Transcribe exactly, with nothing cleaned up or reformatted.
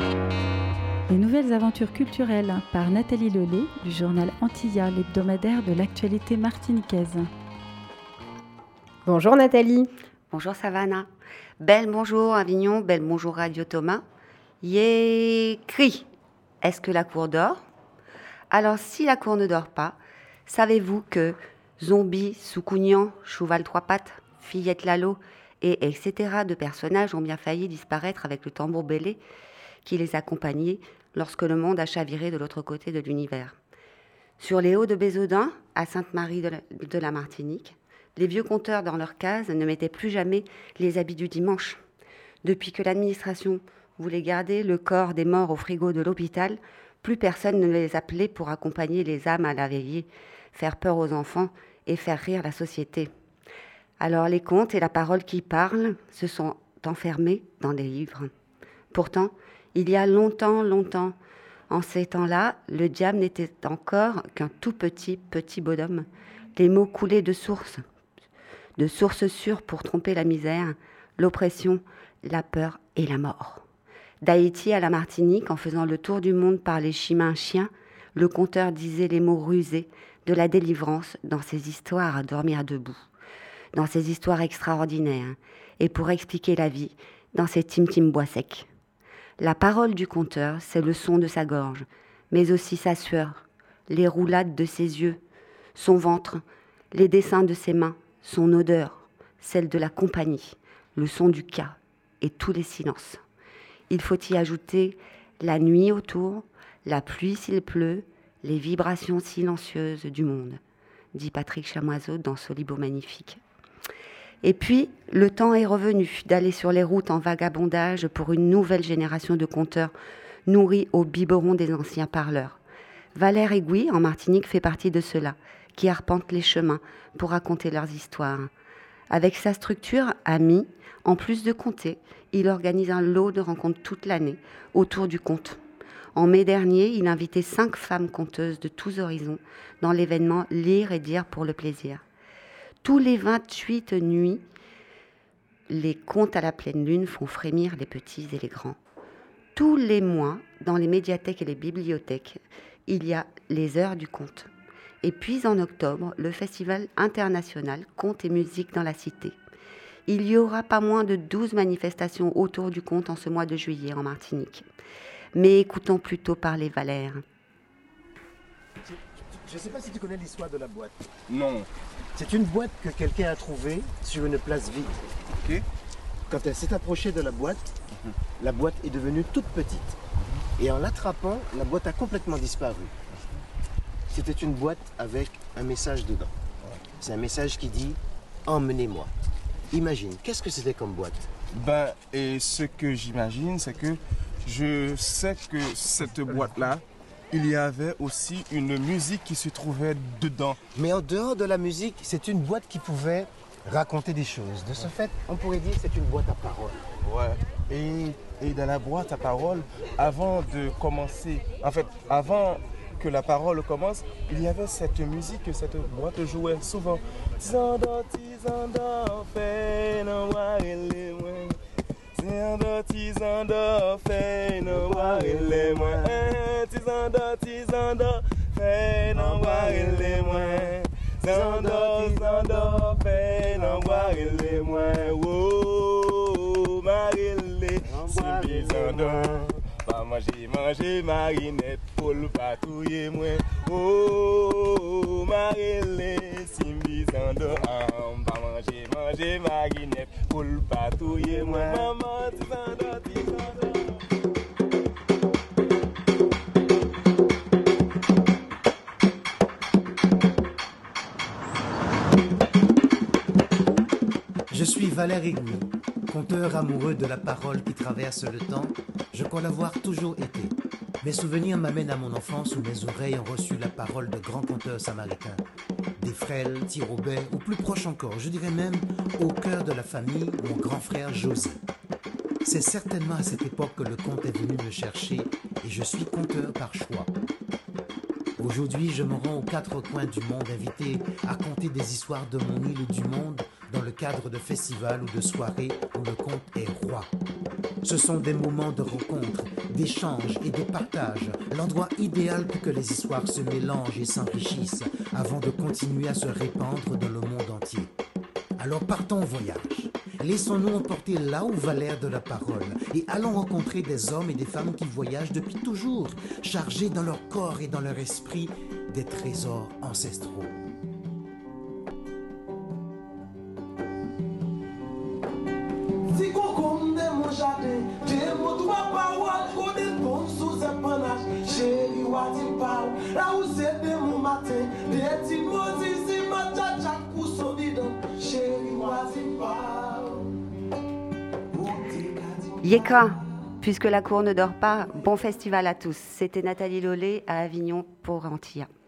Les nouvelles aventures culturelles par Nathalie Lelay du journal Antilla, l'hebdomadaire de l'actualité martiniquaise. Bonjour Nathalie. Bonjour Savannah. Belle bonjour Avignon, belle bonjour Radio Thomas. Yé cri. Est-ce que la cour dort? Alors si la cour ne dort pas, savez-vous que Zombie, Soucougnan, Chouval Trois Pattes, Fillette Lalo et etc. de personnages ont bien failli disparaître avec le tambour bêlé qui les accompagnait lorsque le monde a chaviré de l'autre côté de l'univers. Sur les hauts de Bézaudun, à Sainte-Marie de la, de la Martinique, les vieux conteurs dans leurs cases ne mettaient plus jamais les habits du dimanche. Depuis que l'administration voulait garder le corps des morts au frigo de l'hôpital, plus personne ne les appelait pour accompagner les âmes à la veillée, faire peur aux enfants et faire rire la société. Alors les contes et la parole qui parlent se sont enfermés dans des livres. Pourtant, il y a longtemps, longtemps, en ces temps-là, le diable n'était encore qu'un tout petit, petit bonhomme. Les mots coulaient de sources, de sources sûres pour tromper la misère, l'oppression, la peur et la mort. D'Haïti à la Martinique, en faisant le tour du monde par les chemins chiens, le conteur disait les mots rusés de la délivrance dans ses histoires à dormir debout, dans ses histoires extraordinaires, et pour expliquer la vie, dans ses tim-tim bois secs. La parole du conteur, c'est le son de sa gorge, mais aussi sa sueur, les roulades de ses yeux, son ventre, les dessins de ses mains, son odeur, celle de la compagnie, le son du cas et tous les silences. Il faut y ajouter la nuit autour, la pluie s'il pleut, les vibrations silencieuses du monde, dit Patrick Chamoiseau dans Solibo Magnifique. Et puis, le temps est revenu d'aller sur les routes en vagabondage pour une nouvelle génération de conteurs nourris au biberon des anciens parleurs. Valère Aiguille, en Martinique, fait partie de ceux-là, qui arpentent les chemins pour raconter leurs histoires. Avec sa structure Ami, en plus de conter, il organise un lot de rencontres toute l'année autour du conte. En mai dernier, il invitait cinq femmes conteuses de tous horizons dans l'événement Lire et dire pour le plaisir. Tous les vingt-huit nuits, les contes à la pleine lune font frémir les petits et les grands. Tous les mois, dans les médiathèques et les bibliothèques, il y a les heures du conte. Et puis en octobre, le festival international Conte et musique dans la cité. Il y aura pas moins de douze manifestations autour du conte en ce mois de juillet en Martinique. Mais écoutons plutôt parler Valère. Je ne sais pas si tu connais l'histoire de la boîte. Non. C'est une boîte que quelqu'un a trouvée sur une place vide. Ok. Quand elle s'est approchée de la boîte, Mhm. la boîte est devenue toute petite. Et en l'attrapant, la boîte a complètement disparu. C'était une boîte avec un message dedans. C'est un message qui dit « Emmenez-moi ». Imagine, qu'est-ce que c'était comme boîte? Ben, et ce que j'imagine, c'est que je sais que cette boîte-là, il y avait aussi une musique qui se trouvait dedans. Mais en dehors de la musique, c'est une boîte qui pouvait raconter des choses. De ce fait, on pourrait dire que c'est une boîte à paroles. Ouais. Et, et dans la boîte à paroles, avant de commencer, en fait, avant que la parole commence, il y avait cette musique que cette boîte jouait souvent. Tizando, tizando, fais no warele moi. Tizando, tizando, fais no warele moi. Tizando, tizando, fais no warele moi. Tizando, tizando, fais no warele moi. Oh, marele, simbizando. Pas manger, manger marinette pour le patrouiller moi. Oh, marele, simbizando. Pas manger, manger marinette pour le patrouiller moi. Maman, tizando, tizando. Je suis Valère Aiguille, conteur amoureux de la parole qui traverse le temps. Je crois l'avoir toujours été. Mes souvenirs m'amènent à mon enfance où mes oreilles ont reçu la parole de grands conteurs samaritains. Des frêles, Tirobet, ou plus proche encore, je dirais même au cœur de la famille, mon grand frère José. C'est certainement à cette époque que le conte est venu me chercher et je suis conteur par choix. Aujourd'hui, je me rends aux quatre coins du monde invité à conter des histoires de mon île et du monde dans le cadre de festivals ou de soirées où le conte est roi. Ce sont des moments de rencontre, d'échange et de partage, l'endroit idéal pour que les histoires se mélangent et s'enrichissent avant de continuer à se répandre dans le monde entier. Alors partons en voyage. Laissons-nous emporter là où va l'air de la parole et allons rencontrer des hommes et des femmes qui voyagent depuis toujours, chargés dans leur corps et dans leur esprit des trésors ancestraux. Si concombre de mon jardin, de mon trois paroles, qu'on est bon sous un panache, chérie, ouatim pao, là où c'est de mon matin, des timoses, si ma tchacha cousson didon, chérie, ouatim pao. Yéka, puisque la cour ne dort pas, bon festival à tous. C'était Nathalie Lollet à Avignon pour Antilla.